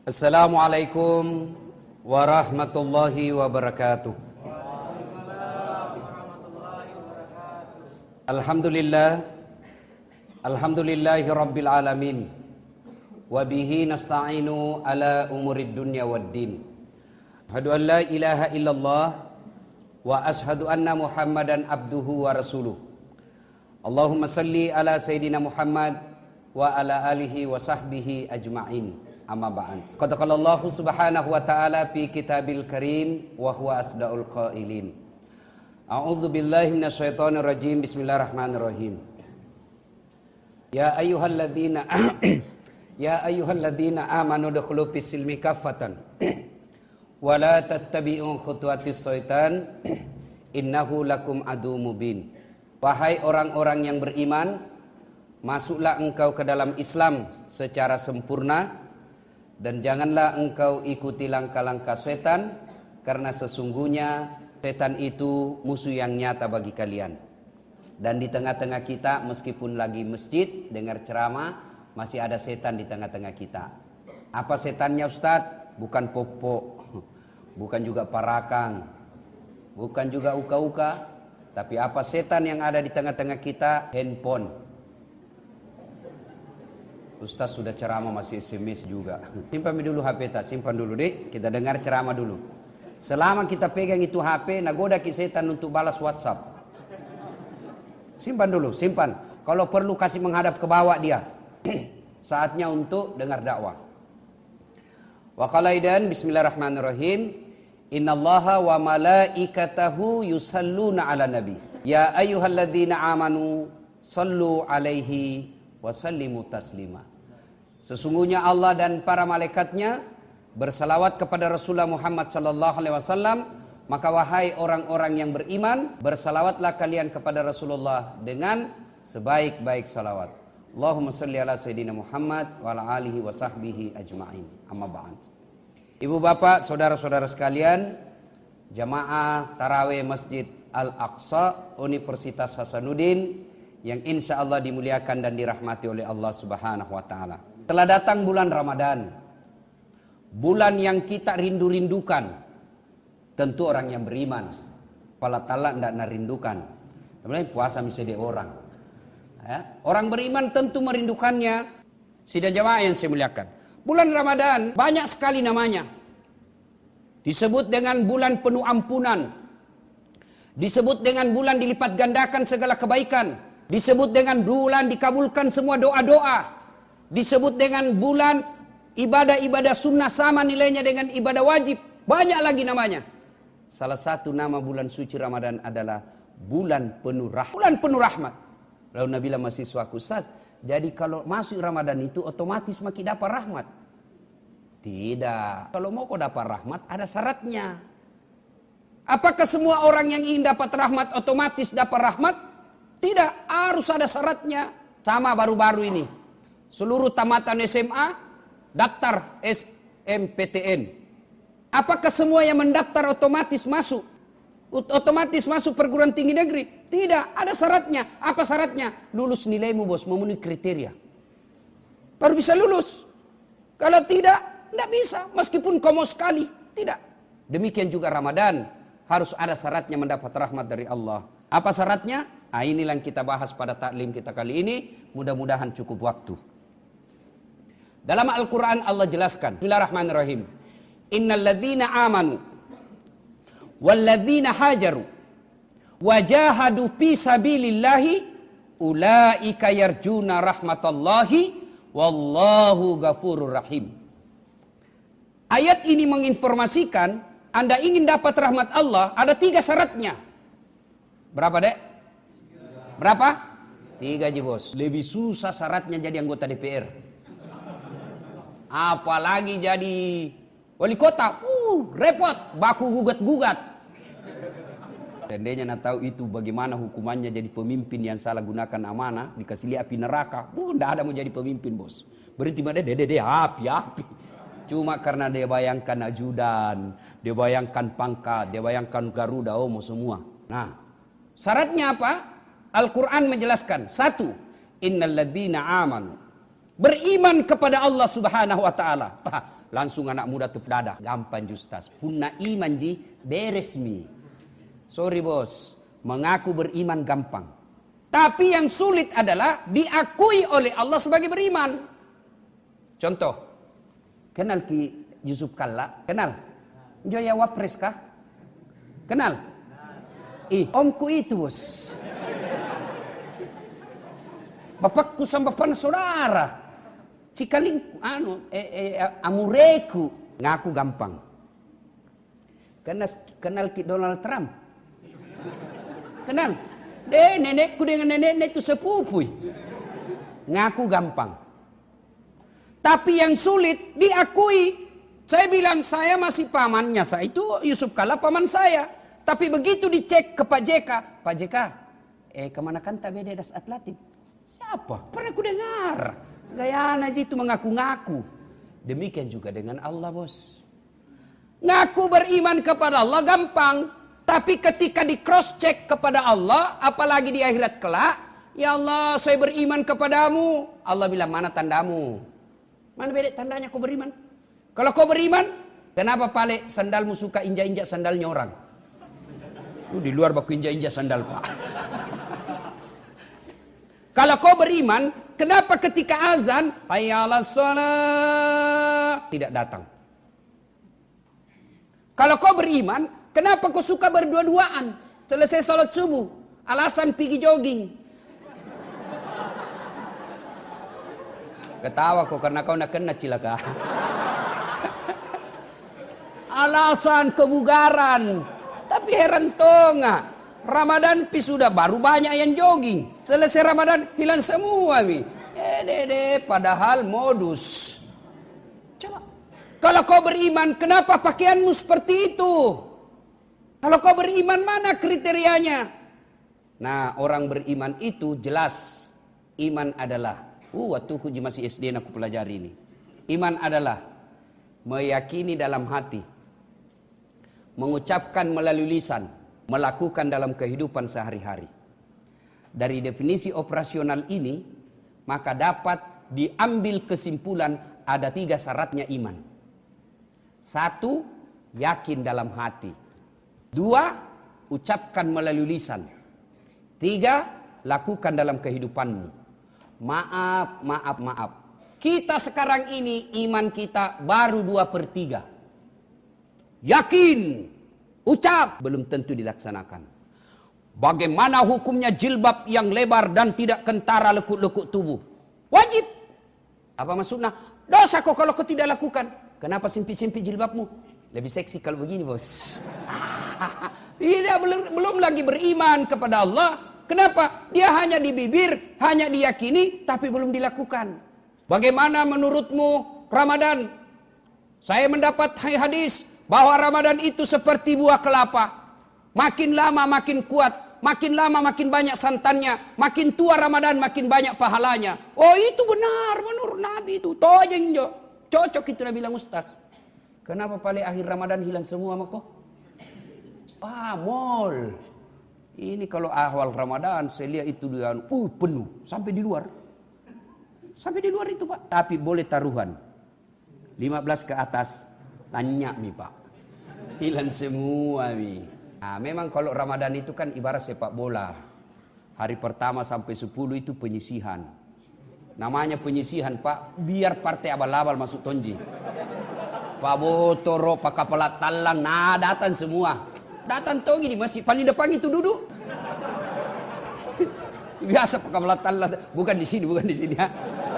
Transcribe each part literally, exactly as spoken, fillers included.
Assalamualaikum warahmatullahi wabarakatuh. Alhamdulillah, alhamdulillahi rabbil alamin. Wabihi nasta'inu ala umurid dunya waddin. Asyhadu an la ilaha illallah wa ashhadu anna Muhammadan abduhu wa rasuluh. Allahumma salli ala Sayyidina Muhammad wa ala alihi wa sahbihi ajma'in. Amma ba'd. Qad qala Allah subhanahu wa ta'ala fi kitabil karim wa huwa asdaqul qailin. A'udzu billahi minasyaitonir rajim. Bismillahirrahmanirrahim. Ya ayyuhalladzina Ya ayyuhalladzina amanu dukhulu fis silmi kaffatan wa la tattabi'u khutuwatis syaitan innahu lakum adu mubin. Wahai orang-orang yang beriman, masuklah engkau ke dalam Islam secara sempurna dan janganlah engkau ikuti langkah-langkah setan, karena sesungguhnya setan itu musuh yang nyata bagi kalian. Dan di tengah-tengah kita, meskipun lagi masjid dengar ceramah, masih ada setan di tengah-tengah kita. Apa setannya Ustadz? Bukan popo, bukan juga parakang, bukan juga uka-uka, tapi apa setan yang ada di tengah-tengah kita? Handphone. Ustaz sudah ceramah masih S M S juga. Simpan dulu H P, tak simpan dulu deh. Kita dengar ceramah dulu. Selama kita pegang itu H P, nagoda ki setan untuk balas WhatsApp. Simpan dulu, simpan. Kalau perlu kasih menghadap ke bawah dia. Saatnya untuk dengar dakwah. Wa qalaidan bismillahirrahmanirrahim. Innallaha wa malaikatahu yusalluna ala nabi. Ya ayyuhalladzina amanu sallu alaihi wasallimu taslima. Sesungguhnya Allah dan para malaikatnya bersalawat kepada Rasulullah Muhammad sallallahu alaihi wasallam. Maka wahai orang-orang yang beriman, bersalawatlah kalian kepada Rasulullah dengan sebaik-baik salawat. Allahumma salli ala Sayyidina Muhammad wa ala alihi wa sahbihi ajma'in. Amma ba'd. Ibu bapak, saudara-saudara sekalian, jamaah tarawih Masjid Al-Aqsa Universitas Hasanuddin yang insya Allah dimuliakan dan dirahmati oleh Allah subhanahu wa ta'ala. Telah datang bulan Ramadan, bulan yang kita rindu-rindukan. Tentu orang yang beriman, Allah ta'ala tidak merindukan. Sebenarnya puasa misalnya orang ya. Orang beriman tentu merindukannya. Sidang jamaah yang saya muliakan, bulan Ramadan banyak sekali namanya. Disebut dengan bulan penuh ampunan, disebut dengan bulan dilipat gandakan segala kebaikan, disebut dengan bulan dikabulkan semua doa-doa, disebut dengan bulan ibadah-ibadah sunnah sama nilainya dengan ibadah wajib. Banyak lagi namanya. Salah satu nama bulan suci Ramadan adalah bulan penuh rahmat. Bulan penuh rahmat. Lalu Nabi bilang mahasiswaku, Ustaz, jadi kalau masuk Ramadan itu otomatis makin dapat rahmat? Tidak. Kalau mau kau dapat rahmat ada syaratnya. Apakah semua orang yang ingin dapat rahmat otomatis dapat rahmat? Tidak, harus ada syaratnya. Sama baru-baru ini, seluruh tamatan S M A daftar S M P T N. Apakah semua yang mendaftar otomatis masuk? Otomatis masuk perguruan tinggi negeri? Tidak, ada syaratnya. Apa syaratnya? Lulus nilaimu bos, memenuhi kriteria, baru bisa lulus. Kalau tidak, tidak bisa. Meskipun kau mau sekali, tidak. Demikian juga Ramadan, harus ada syaratnya mendapat rahmat dari Allah. Apa syaratnya? Nah, inilah yang kita bahas pada taklim kita kali ini. Mudah-mudahan cukup waktu. Dalam Al-Quran Allah jelaskan, Bismillahirrahmanirrahim. Innalladzina amanu walladzina hajaru wajahadu fi sabilillahi ulaika yarjuna rahmatallahi wallahu ghafurur rahim. Ayat ini menginformasikan, Anda ingin dapat rahmat Allah, ada tiga syaratnya. Berapa dek? Berapa? Tiga ji bos. Lebih susah syaratnya jadi anggota D P R. Apalagi jadi wali kota. Uh, repot. Baku gugat-gugat. Tendenya nak tahu itu bagaimana hukumannya jadi pemimpin yang salah gunakan amanah, dikasih lihat api neraka. Uh, tidak ada mau jadi pemimpin bos. Berhenti mana dede dede api api. Cuma karena dia bayangkan ajudan, dia bayangkan pangkat, dia bayangkan Garuda, oh mau semua. Nah, syaratnya apa? Al-Quran menjelaskan. Satu, innalladzina amanu, beriman kepada Allah subhanahu wa ta'ala. langsung anak muda tepuk dada. Gampang justas. Punna iman ji, beres mi. Sorry bos, mengaku beriman gampang. Tapi yang sulit adalah diakui oleh Allah sebagai beriman. Contoh, kenal Ki Yusuf Kalla? Kenal? Joya Wapres kah? Kenal? Ih, omku itu bos. Bapakku sama bapak saudara. Cikaling, anu, eh, eh, amureku. Ngaku gampang. Kenal, kenal Ki Donald Trump? Kenal? Deh, nenekku dengan nenek itu sepupu. Ngaku gampang. Tapi yang sulit diakui. Saya bilang saya masih pamannya. Saya itu Yusuf Kalla paman saya. Tapi begitu dicek ke Pak J K. Pak J K, eh kemana kan tak beda das atletik? Siapa? Pernah ku dengar. Gayaan aja itu mengaku-ngaku. Demikian juga dengan Allah bos. Ngaku beriman kepada Allah gampang. Tapi ketika di cross check kepada Allah. Apalagi di akhirat kelak. Ya Allah saya beriman kepadamu. Allah bilang mana tandamu? Mana beda tandanya kau beriman? Kalau kau beriman. Kenapa pale sandalmu suka injak-injak sandalnya orang? Lu di luar baku injak-injak sandal pak. Kalau kau beriman, kenapa ketika azan, hayya 'alas shalah tidak datang? Kalau kau beriman, kenapa kau suka berdua-duaan? Selesai salat subuh, alasan pergi jogging. Ketawa kau karena kau nak kena cilaka. Alasan kebugaran. Tapi heran tonga. Ramadan pi sudah baru banyak yang jogging. Selesai Ramadan hilang semua mi. Eh dede padahal modus. Coba. Kalau kau beriman kenapa pakaianmu seperti itu? Kalau kau beriman mana kriterianya? Nah orang beriman itu jelas. Iman adalah. Uh waktu aku masih S D aku pelajari ini. Iman adalah meyakini dalam hati. Mengucapkan melalui lisan. Melakukan dalam kehidupan sehari-hari. Dari definisi operasional ini, maka dapat diambil kesimpulan ada tiga syaratnya iman. Satu, yakin dalam hati. Dua, ucapkan melalui lisan. Tiga, lakukan dalam kehidupanmu. Maaf, maaf, maaf. Kita sekarang ini iman kita baru dua per tiga. Yakin. Ucap belum tentu dilaksanakan. Bagaimana hukumnya jilbab yang lebar dan tidak kentara lekuk-lekuk tubuh? Wajib. Apa maksudnya? Dosa kok kalau kau tidak lakukan. Kenapa simpi-simpi jilbabmu? Lebih seksi kalau begini bos. Tidak belum, belum lagi beriman kepada Allah. Kenapa? Dia hanya di bibir, hanya diyakini, tapi belum dilakukan. Bagaimana menurutmu Ramadan? Saya mendapat hadis bahwa Ramadan itu seperti buah kelapa. Makin lama makin kuat. Makin lama makin banyak santannya. Makin tua Ramadan makin banyak pahalanya. Oh itu benar menurut Nabi itu. Tojeng jo. Cocok itu Nabi bilang ustaz. Kenapa paling akhir Ramadan hilang semua mako? Ah mall. Ini kalau awal Ramadan saya lihat itu dia uh penuh. Sampai di luar. Sampai di luar itu pak. Tapi boleh taruhan. lima belas ke atas. Tanya mi pak. Hilang semua mi. Nah, memang kalau Ramadan itu kan ibarat sepak bola. Hari pertama sampai sepuluh itu penyisihan. Namanya penyisihan pak. Biar partai abal-abal masuk tonji. Pak Botoro, Pak Kepala Talang. Nah datang semua. Datang tongi di masjid. Paling depan itu duduk. Biasa Pak Kepala Talang. Bukan di sini, bukan di sini ya.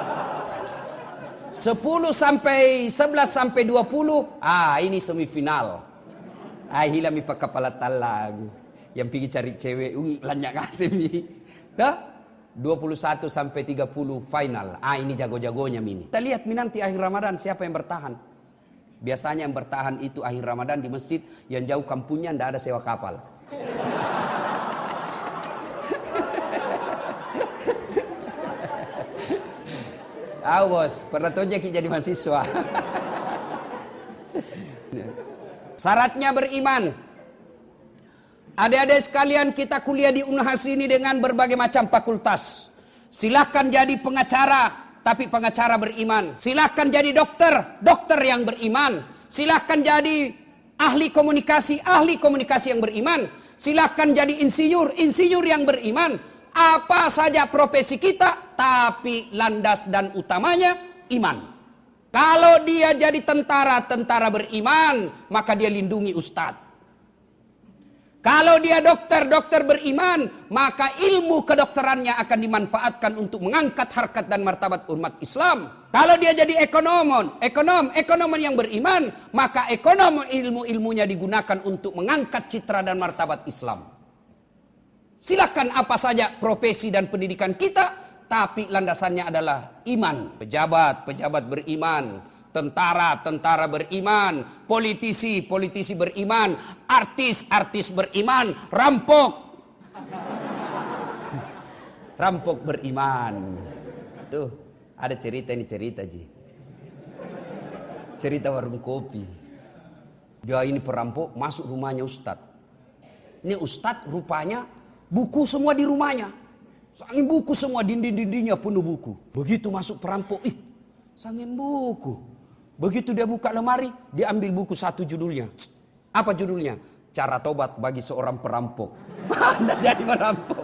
sepuluh sampai sebelas sampai dua puluh. Ah ini semifinal. Ah hilang mi pak kepala talang. Yang pergi cari cewek. Ui lanyak kasih mi. Dah? dua puluh satu sampai tiga puluh final. Ah ini jago-jagonya mi. Kita lihat mi nanti akhir Ramadan siapa yang bertahan. Biasanya yang bertahan itu akhir Ramadan di masjid. Yang jauh kampungnya ndak ada sewa kapal. Tahu bos, pernah tojek jadi mahasiswa. Syaratnya beriman. Adik-adik sekalian kita kuliah di Unhas ini dengan berbagai macam fakultas. Silahkan jadi pengacara, tapi pengacara beriman. Silahkan jadi dokter, dokter yang beriman. Silahkan jadi ahli komunikasi, ahli komunikasi yang beriman. Silahkan jadi insinyur, insinyur yang beriman. Apa saja profesi kita, tapi landas dan utamanya iman. Kalau dia jadi tentara, tentara beriman, maka dia lindungi ustadz. Kalau dia dokter, dokter beriman, maka ilmu kedokterannya akan dimanfaatkan untuk mengangkat harkat dan martabat umat Islam. Kalau dia jadi ekonom, ekonom, ekonom yang beriman, maka ekonom ilmu-ilmunya digunakan untuk mengangkat citra dan martabat Islam. Silakan apa saja profesi dan pendidikan kita, tapi landasannya adalah iman. Pejabat, pejabat beriman. Tentara, tentara beriman, politisi, politisi beriman, artis, artis beriman, rampok, rampok beriman. Tuh, ada cerita ini cerita Ji. Cerita warung kopi. Dia ini perampok masuk rumahnya Ustadz. Ini Ustadz rupanya buku semua di rumahnya. Sangin buku semua, dinding-dindingnya penuh buku. Begitu masuk perampok, ih, sangin buku. Begitu dia buka lemari, dia ambil buku satu judulnya. Apa judulnya? Cara tobat bagi seorang perampok. Anda jadi perampok.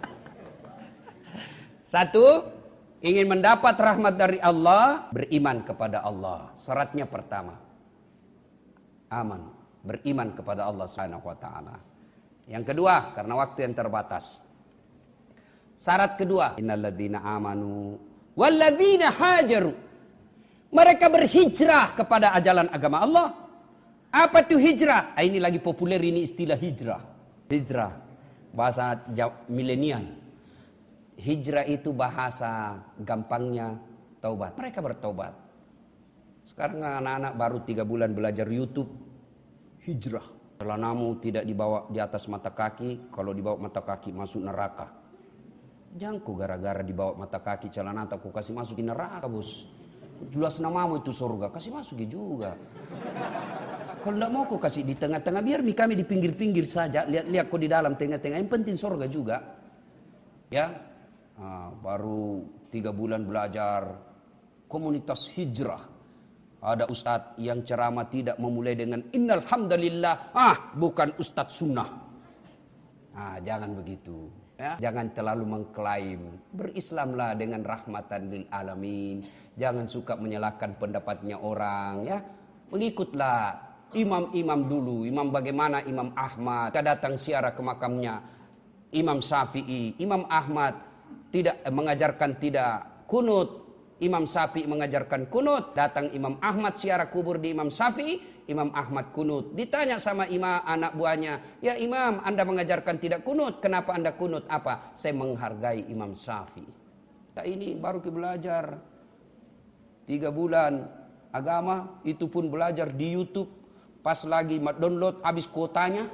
Satu, ingin mendapat rahmat dari Allah, beriman kepada Allah. Syaratnya pertama, aman, beriman kepada Allah Subhanahu wa taala. Yang kedua, karena waktu yang terbatas. Syarat kedua, innalladzina amanu walladzina hajaru. Mereka berhijrah kepada ajaran agama Allah. Apa itu hijrah? Ah, ini lagi populer ini istilah hijrah. Hijrah, bahasa milenial. Hijrah itu bahasa gampangnya taubat. Mereka bertobat. Sekarang anak-anak baru tiga bulan belajar YouTube. Hijrah. Celanamu tidak dibawa di atas mata kaki. Kalau dibawa mata kaki masuk neraka. Jangan ku gara-gara dibawa mata kaki celana aku kasih masuk di neraka bos. Jelas namamu itu surga, kasih masuk juga. Kalau tidak mau kau kasih di tengah-tengah, biar kami di pinggir-pinggir saja. Lihat-lihat kau di dalam tengah-tengah, yang penting surga juga. Ya, nah, baru tiga bulan belajar komunitas hijrah. Ada ustadz yang ceramah tidak memulai dengan innal hamdalillah. Ah, bukan ustadz sunnah. Ah, jangan begitu. Ya, jangan terlalu mengklaim. Berislamlah dengan rahmatan lil alamin. Jangan suka menyalahkan pendapatnya orang. Ya, mengikutlah imam-imam dulu. Imam bagaimana Imam Ahmad. Kita datang ziarah ke makamnya Imam Syafi'i. Imam Ahmad tidak mengajarkan tidak kunut. Imam Syafi'i mengajarkan kunut. Datang Imam Ahmad ziarah kubur di Imam Syafi'i. Imam Ahmad kunut. Ditanya sama imam anak buahnya, ya Imam, Anda mengajarkan tidak kunut, kenapa Anda kunut? Apa? Saya menghargai Imam Syafi'i. Nah, ini baru kita belajar tiga bulan agama, itu pun belajar di YouTube. Pas lagi download habis kuotanya,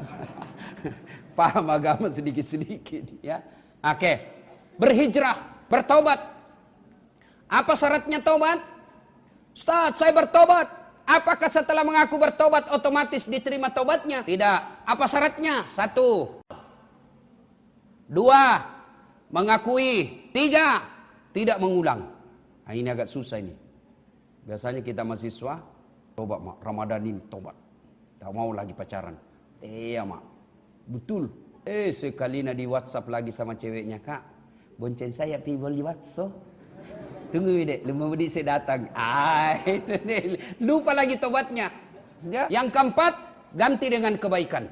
paham agama sedikit-sedikit. Ya, oke, berhijrah, bertobat. Apa syaratnya tobat? Ustaz, saya bertobat. Apakah setelah mengaku bertobat otomatis diterima tobatnya? Tidak. Apa syaratnya? Satu. Dua. Mengakui. Tiga. Tidak mengulang. Nah, ini agak susah ini. Biasanya kita mahasiswa, tobat mak, Ramadan ini tobat. Tak mau lagi pacaran. Iya mak. Betul. Eh sekali di WhatsApp lagi sama ceweknya, Kak. Bonceng saya pi di WhatsApp. Tunggu dek, lima menit saya datang. Ay, lupa lagi tobatnya. Ya. Yang keempat, ganti dengan kebaikan.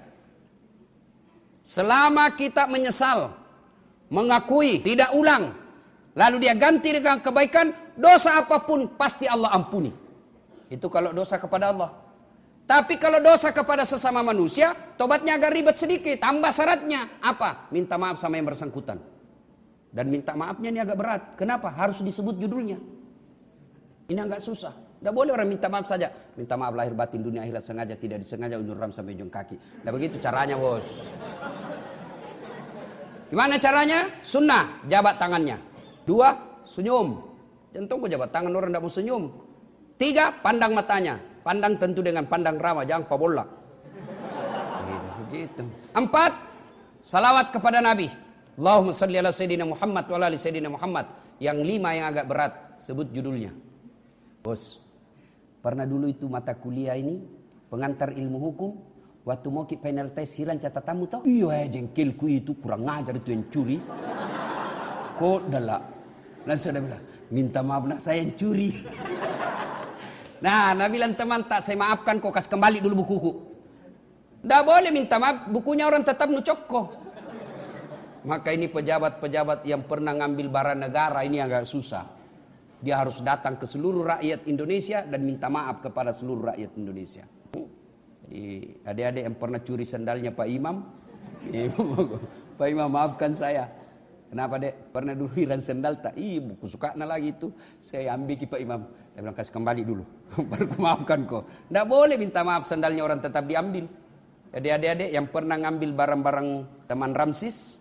Selama kita menyesal, mengakui, tidak ulang, lalu dia ganti dengan kebaikan, dosa apapun pasti Allah ampuni. Itu kalau dosa kepada Allah. Tapi kalau dosa kepada sesama manusia, tobatnya agak ribet sedikit. Tambah syaratnya. Apa? Minta maaf sama yang bersangkutan. Dan minta maafnya ini agak berat. Kenapa? Harus disebut judulnya. Ini agak susah. Tidak boleh orang minta maaf saja. Minta maaf lahir batin dunia akhirat sengaja tidak disengaja undur ram sampai ujung kaki. Nah begitu caranya bos. Gimana caranya? Sunnah, jabat tangannya. Dua, senyum. Jantung kok jabat tangan orang tidak mau senyum. Tiga, pandang matanya. Pandang tentu dengan pandang ramah, jangan pabolak. Begitu, begitu. Empat, salawat kepada Nabi. Allahumma salli ala Sayyidina Muhammad wa ala ali Sayyidina Muhammad. Yang lima yang agak berat, sebut judulnya. Bos, pernah dulu itu mata kuliah ini, pengantar ilmu hukum, waktu mau ke final test hilang catatanmu tau? Iya jengkelku itu kurang ngajar itu yang curi. Kok dah langsung dia bilang, minta maaf nak saya yang curi. Nah, Nabi bilang teman tak saya maafkan kok, kasih kembali dulu bukuku. Tidak boleh minta maaf, bukunya orang tetap nucok kok. Maka ini pejabat-pejabat yang pernah ngambil barang negara ini agak susah. Dia harus datang ke seluruh rakyat Indonesia dan minta maaf kepada seluruh rakyat Indonesia. Jadi adik-adik yang pernah curi sandalnya Pak Imam, Pak Imam maafkan saya. Kenapa dek? Pernah dulu hilang sandal tak? Ih buku sukana lagi itu. Saya ambil ke Pak Imam. Saya bilang kasih kembali dulu. Baru maafkan kok. Tidak boleh minta maaf sandalnya orang tetap diambil. Jadi adik-adik yang pernah ngambil barang-barang teman Ramsis,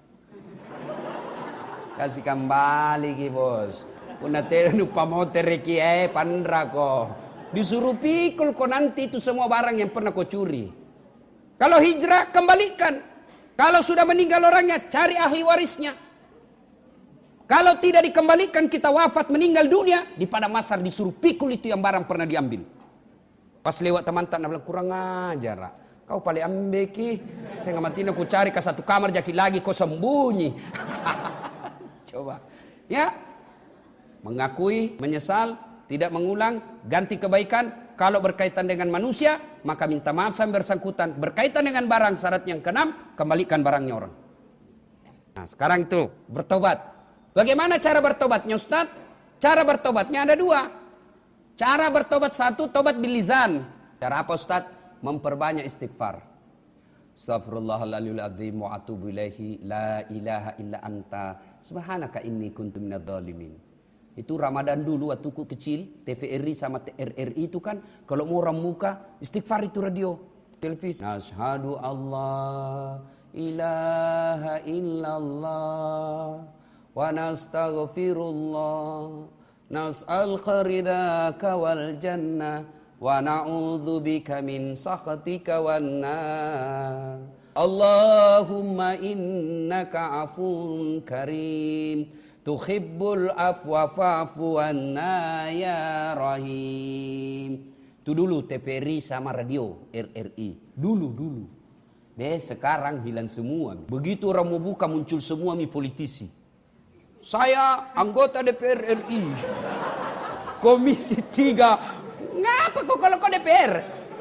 kasih kembali ki bos. Una tenu pamote reki eh pandra ko. Disuruh pikul ko nanti itu semua barang yang pernah kau curi. Kalau hijrah kembalikan. Kalau sudah meninggal orangnya cari ahli warisnya. Kalau tidak dikembalikan kita wafat meninggal dunia di pada masar disuruh pikul itu yang barang pernah diambil. Pas lewat teman tak bilang kurang ajar. Kau paling ambil ki setengah mati aku cari ke satu kamar jaki lagi kau sembunyi. Coba ya, mengakui, menyesal, tidak mengulang, ganti kebaikan. Kalau berkaitan dengan manusia maka minta maaf sampai bersangkutan. Berkaitan dengan barang syarat yang keenam, kembalikan barangnya orang. Nah sekarang itu bertobat. Bagaimana cara bertobatnya Ustaz? Cara bertobatnya ada dua. Cara bertobat satu, tobat bilizan. Cara apa Ustaz? Memperbanyak istighfar. Astaghfirullahaladzim azim wa atubu ilaihi la ilaha illa anta subhanaka inni kuntu minadh-dhalimin. Itu Ramadan dulu waktu ku kecil, T V R I sama R R I itu kan kalau mau orang muka istighfar itu radio, televisi. Asyhadu Allah ilaha illallah wa nastaghfirullah nas'aluka ridhaka wal jannah wa na'udzu bika min sakhatika wan nar. Allahumma innaka afuwun karim tuhibbul afwa fa'fu anna ya rahim. Itu dulu T V R I sama radio R R I. Dulu dulu. Deh sekarang hilang semua. Begitu orang mau buka muncul semua mi politisi. Saya anggota D P R R I. Komisi tiga. Ngapa kok kalau kau D P R?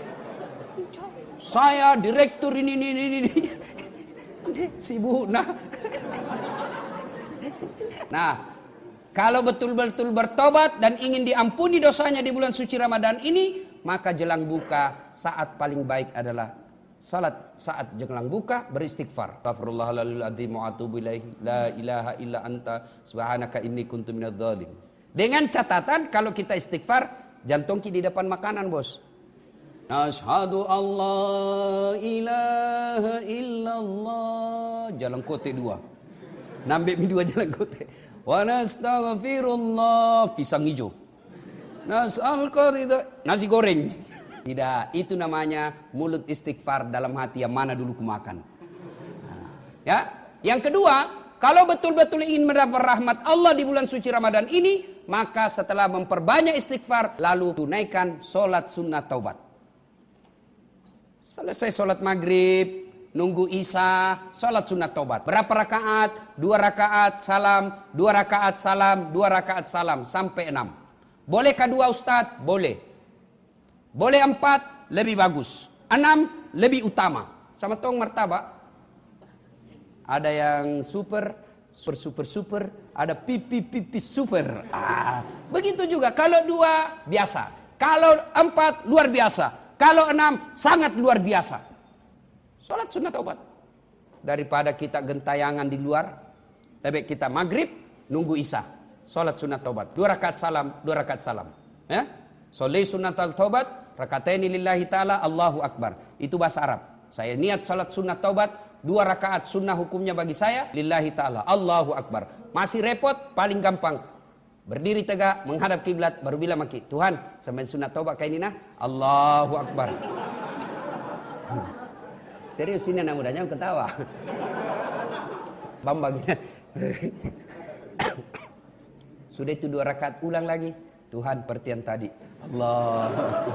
Saya direktur ini ini ini ini. Sibuk nah. Nah, kalau betul-betul bertobat dan ingin diampuni dosanya di bulan suci Ramadan ini, maka jelang buka saat paling baik adalah salat saat jelang buka beristighfar. Astaghfirullahaladzim wa atubu ilaihi la ilaha illa anta subhanaka inni kuntu minadh-dhalimin. Dengan catatan kalau kita istighfar jantung di depan makanan bos. Asyhadu Allah ilaha illallah. Jalan kote dua. Nambah mi dua jalan kote. Wa nastaghfirullah. Pisang hijau. Nas'al qarida. Nasi goreng. Tidak, itu namanya mulut istighfar dalam hati yang mana dulu kumakan. Nah, ya. Yang kedua, kalau betul-betul ingin mendapat rahmat Allah di bulan suci Ramadan ini, maka setelah memperbanyak istighfar, lalu tunaikan sholat sunnah taubat. Selesai sholat maghrib, nunggu isya, sholat sunnah taubat. Berapa rakaat? Dua rakaat salam, dua rakaat salam, dua rakaat salam, sampai enam. Bolehkah dua Ustadz? Boleh. Boleh empat, lebih bagus. Enam, lebih utama. Sama tong martabak. Ada yang super, super, super, super. Ada pipi, pipi, super. Ah, begitu juga. Kalau dua, biasa. Kalau empat, luar biasa. Kalau enam, sangat luar biasa. Sholat sunnah taubat. Daripada kita gentayangan di luar, lebih kita maghrib, nunggu isya. Sholat sunnah taubat. Dua rakaat salam, dua rakaat salam. Ya? Sholli sunnatal taubat. Rakataini lillahi ta'ala Allahu Akbar. Itu bahasa Arab. Saya niat salat sunnah taubat. Dua rakaat sunnah hukumnya bagi saya. Lillahi ta'ala Allahu Akbar. Masih repot? Paling gampang. Berdiri tegak. Menghadap kiblat. Baru bilang maki. Tuhan. Sampai sunnah taubat kayak ini nah. Allahu Akbar. Serius ini anak mudanya ketawa. Bambang. Sudah itu dua rakaat, ulang lagi. Tuhan seperti yang tadi. Allah.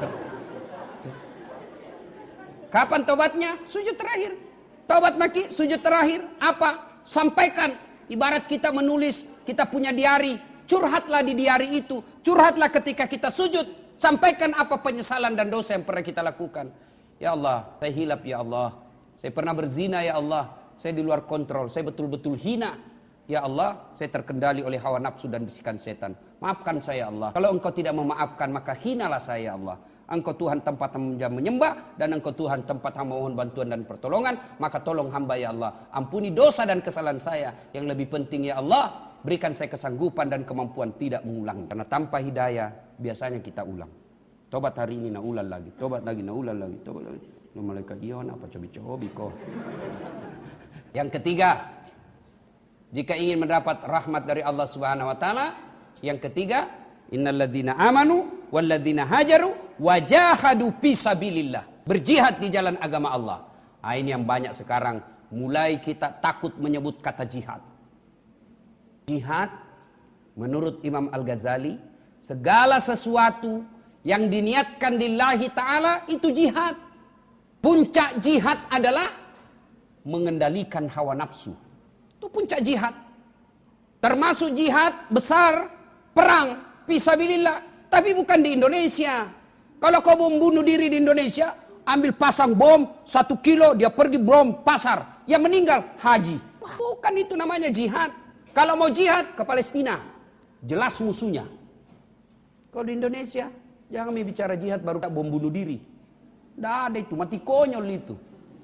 Kapan tobatnya? Sujud terakhir. Tobat maki, sujud terakhir. Apa? Sampaikan. Ibarat kita menulis, kita punya diari. Curhatlah di diari itu. Curhatlah ketika kita sujud. Sampaikan apa penyesalan dan dosa yang pernah kita lakukan. Ya Allah, saya hilap ya Allah. Saya pernah berzina ya Allah. Saya di luar kontrol. Saya betul-betul hina. Ya Allah, saya terkendali oleh hawa nafsu dan bisikan setan. Maafkan saya Allah. Kalau engkau tidak memaafkan, maka hinalah saya ya Allah. Engkau Tuhan tempat hamba menyembah, dan engkau Tuhan tempat hamba mohon bantuan dan pertolongan. Maka tolong hamba ya Allah. Ampuni dosa dan kesalahan saya. Yang lebih penting ya Allah, berikan saya kesanggupan dan kemampuan tidak mengulang. Karena tanpa hidayah, biasanya kita ulang. Tobat hari ini, na ulang lagi. Tobat lagi, na ulang lagi. Tobat lagi. Nah, malaikat iyon apa cobi-cobi kok. Yang ketiga, jika ingin mendapat rahmat dari Allah Subhanahu wa taala, yang ketiga, innalladzina amanu walladzina hajaru wajahadu fisabilillah. Berjihad di jalan agama Allah. Nah, ini yang banyak sekarang mulai kita takut menyebut kata jihad. Jihad menurut Imam Al-Ghazali, segala sesuatu yang diniatkan lillahi taala itu jihad. Puncak jihad adalah mengendalikan hawa nafsu. Itu puncak jihad. Termasuk jihad besar, perang, fisabilillah. Tapi bukan di Indonesia. Kalau kau bom bunuh diri di Indonesia, ambil pasang bom, satu kilo, dia pergi bom pasar. Yang meninggal, haji. Bukan itu namanya jihad. Kalau mau jihad, ke Palestina. Jelas musuhnya. Kalau di Indonesia, jangan bicara jihad baru bom bunuh diri. Tidak ada itu, mati konyol itu.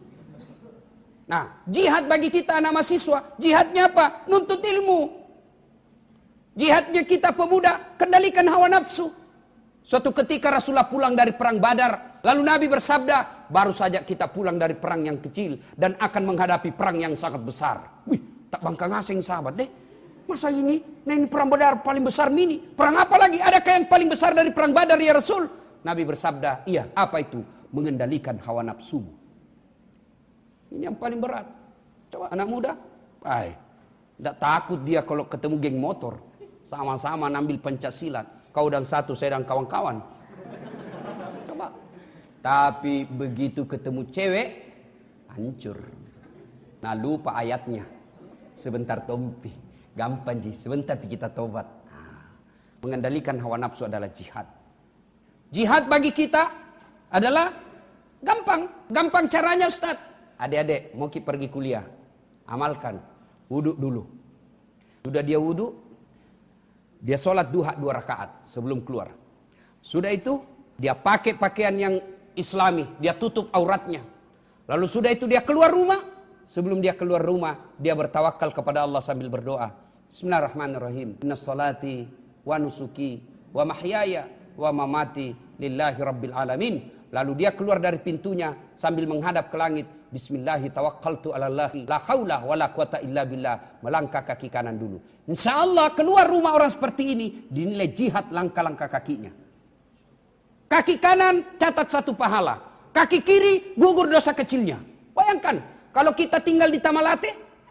Nah, jihad bagi kita anak mahasiswa, jihadnya apa? Nuntut ilmu. Jihadnya kita pemuda, kendalikan hawa nafsu. Suatu ketika Rasulullah pulang dari perang Badar, lalu Nabi bersabda, baru saja kita pulang dari perang yang kecil dan akan menghadapi perang yang sangat besar. Wih, tak bangka ngasing sahabat deh. Masa ini, nah ini perang Badar paling besar mini. Perang apa lagi? Adakah yang paling besar dari perang Badar ya Rasul? Nabi bersabda, iya, apa itu? Mengendalikan hawa nafsumu. Ini yang paling berat. Coba anak muda, ay, tidak takut dia kalau ketemu geng motor. Sama-sama nambil Pancasila. Kau dan satu, saya dan kawan-kawan. Coba. Tapi begitu ketemu cewek, hancur. Nah lupa ayatnya. Sebentar tompi. Gampang ji, sebentar kita tobat. Nah, mengendalikan hawa nafsu adalah jihad. Jihad bagi kita adalah gampang. Gampang caranya Ustaz. Adik-adik mau pergi kuliah, amalkan, wudhu dulu. Sudah dia wudhu, dia sholat duha dua rakaat sebelum keluar. Sudah itu dia pakai pakaian yang islami, dia tutup auratnya. Lalu sudah itu dia keluar rumah. Sebelum dia keluar rumah, dia bertawakal kepada Allah sambil berdoa. Bismillahirrahmanirrahim. Inna salati wa nusuki wa mahyaya wa mamati lillahi rabbil alamin. Lalu dia keluar dari pintunya sambil menghadap ke langit. Bismillahi tawakkaltu ala Allahi la haula wala quwata illa billah. Melangkah kaki kanan dulu. Insyaallah keluar rumah orang seperti ini dinilai jihad langkah-langkah kakinya. Kaki kanan catat satu pahala. Kaki kiri gugur dosa kecilnya. Bayangkan kalau kita tinggal di Tamalate,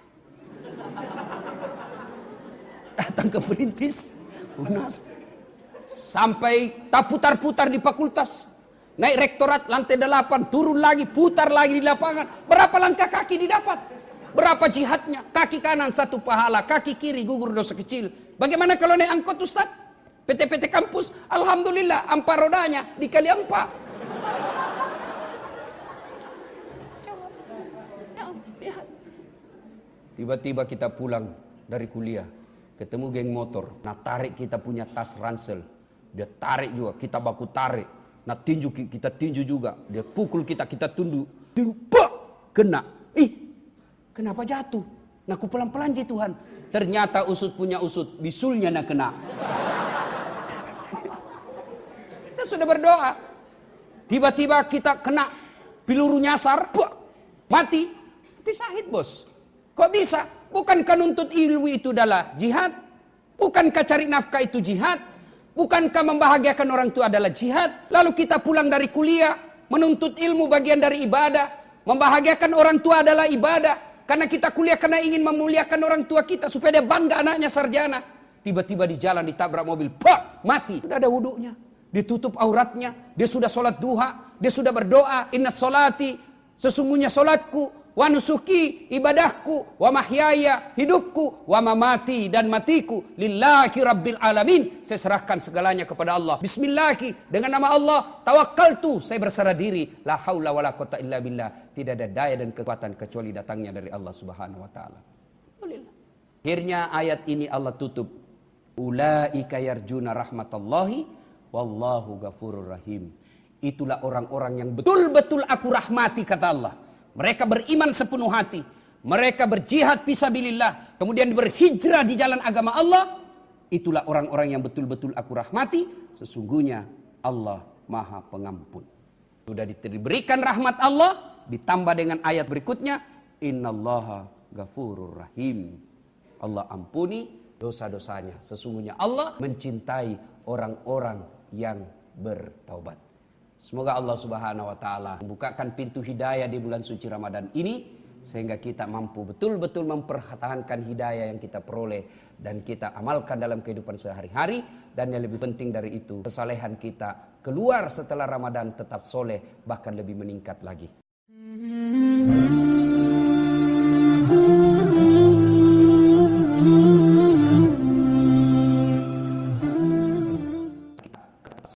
datang ke Perintis, Unas, sampai tak putar-putar di fakultas. Naik rektorat lantai delapan, turun lagi, putar lagi di lapangan. Berapa langkah kaki didapat? Berapa jihadnya? Kaki kanan satu pahala, kaki kiri gugur dosa kecil. Bagaimana kalau naik angkot Ustaz? P T P T kampus, alhamdulillah empat rodanya dikali empat. Tiba-tiba kita pulang dari kuliah, ketemu geng motor. Nah tarik kita punya tas ransel, dia tarik juga, kita baku tarik. Nah tinju kita tinju juga. Dia pukul kita, kita tunduk. Timpak! Kena. Ih, kenapa jatuh? Nah aku pelan-pelan je Tuhan. Ternyata usut punya usut. Bisulnya nak kena. Kita sudah berdoa. Tiba-tiba kita kena peluru nyasar. Bah, mati. Mati syahid bos. Kok bisa? Bukankah nuntut ilmu itu adalah jihad? Bukankah cari nafkah itu jihad? Bukankah membahagiakan orang tua adalah jihad? Lalu kita pulang dari kuliah, menuntut ilmu bagian dari ibadah. Membahagiakan orang tua adalah ibadah. Karena kita kuliah karena ingin memuliakan orang tua kita supaya dia bangga anaknya sarjana. Tiba-tiba di jalan ditabrak mobil, pak, mati. Sudah ada wudunya, ditutup auratnya, dia sudah sholat duha, dia sudah berdoa, inna sholati, sesungguhnya sholatku, wa nusuki, ibadahku, wa mahyaya, hidupku, wa mamati, dan matiku, lillahi rabbil alamin. Saya serahkan segalanya kepada Allah. Bismillahi, dengan nama Allah, tawakkaltu, saya berserah diri. La haula wa la quwata illa billah. Tidak ada daya dan kekuatan kecuali datangnya dari Allah subhanahu wa ta'ala. Akhirnya ayat ini Allah tutup. Ulaika yarjuna rahmatallahi, wallahu ghafurur rahim. Itulah orang-orang yang betul-betul aku rahmati, kata Allah. Mereka beriman sepenuh hati. Mereka berjihad fisabilillah. Kemudian berhijrah di jalan agama Allah. Itulah orang-orang yang betul-betul aku rahmati. Sesungguhnya Allah Maha Pengampun. Sudah diberikan rahmat Allah. Ditambah dengan ayat berikutnya. Innallaha ghafurur rahim. Allah ampuni dosa-dosanya. Sesungguhnya Allah mencintai orang-orang yang bertaubat. Semoga Allah subhanahu wa ta'ala membukakan pintu hidayah di bulan suci Ramadan ini. Sehingga kita mampu betul-betul mempertahankan hidayah yang kita peroleh. Dan kita amalkan dalam kehidupan sehari-hari. Dan yang lebih penting dari itu, kesalehan kita keluar setelah Ramadan tetap soleh. Bahkan lebih meningkat lagi.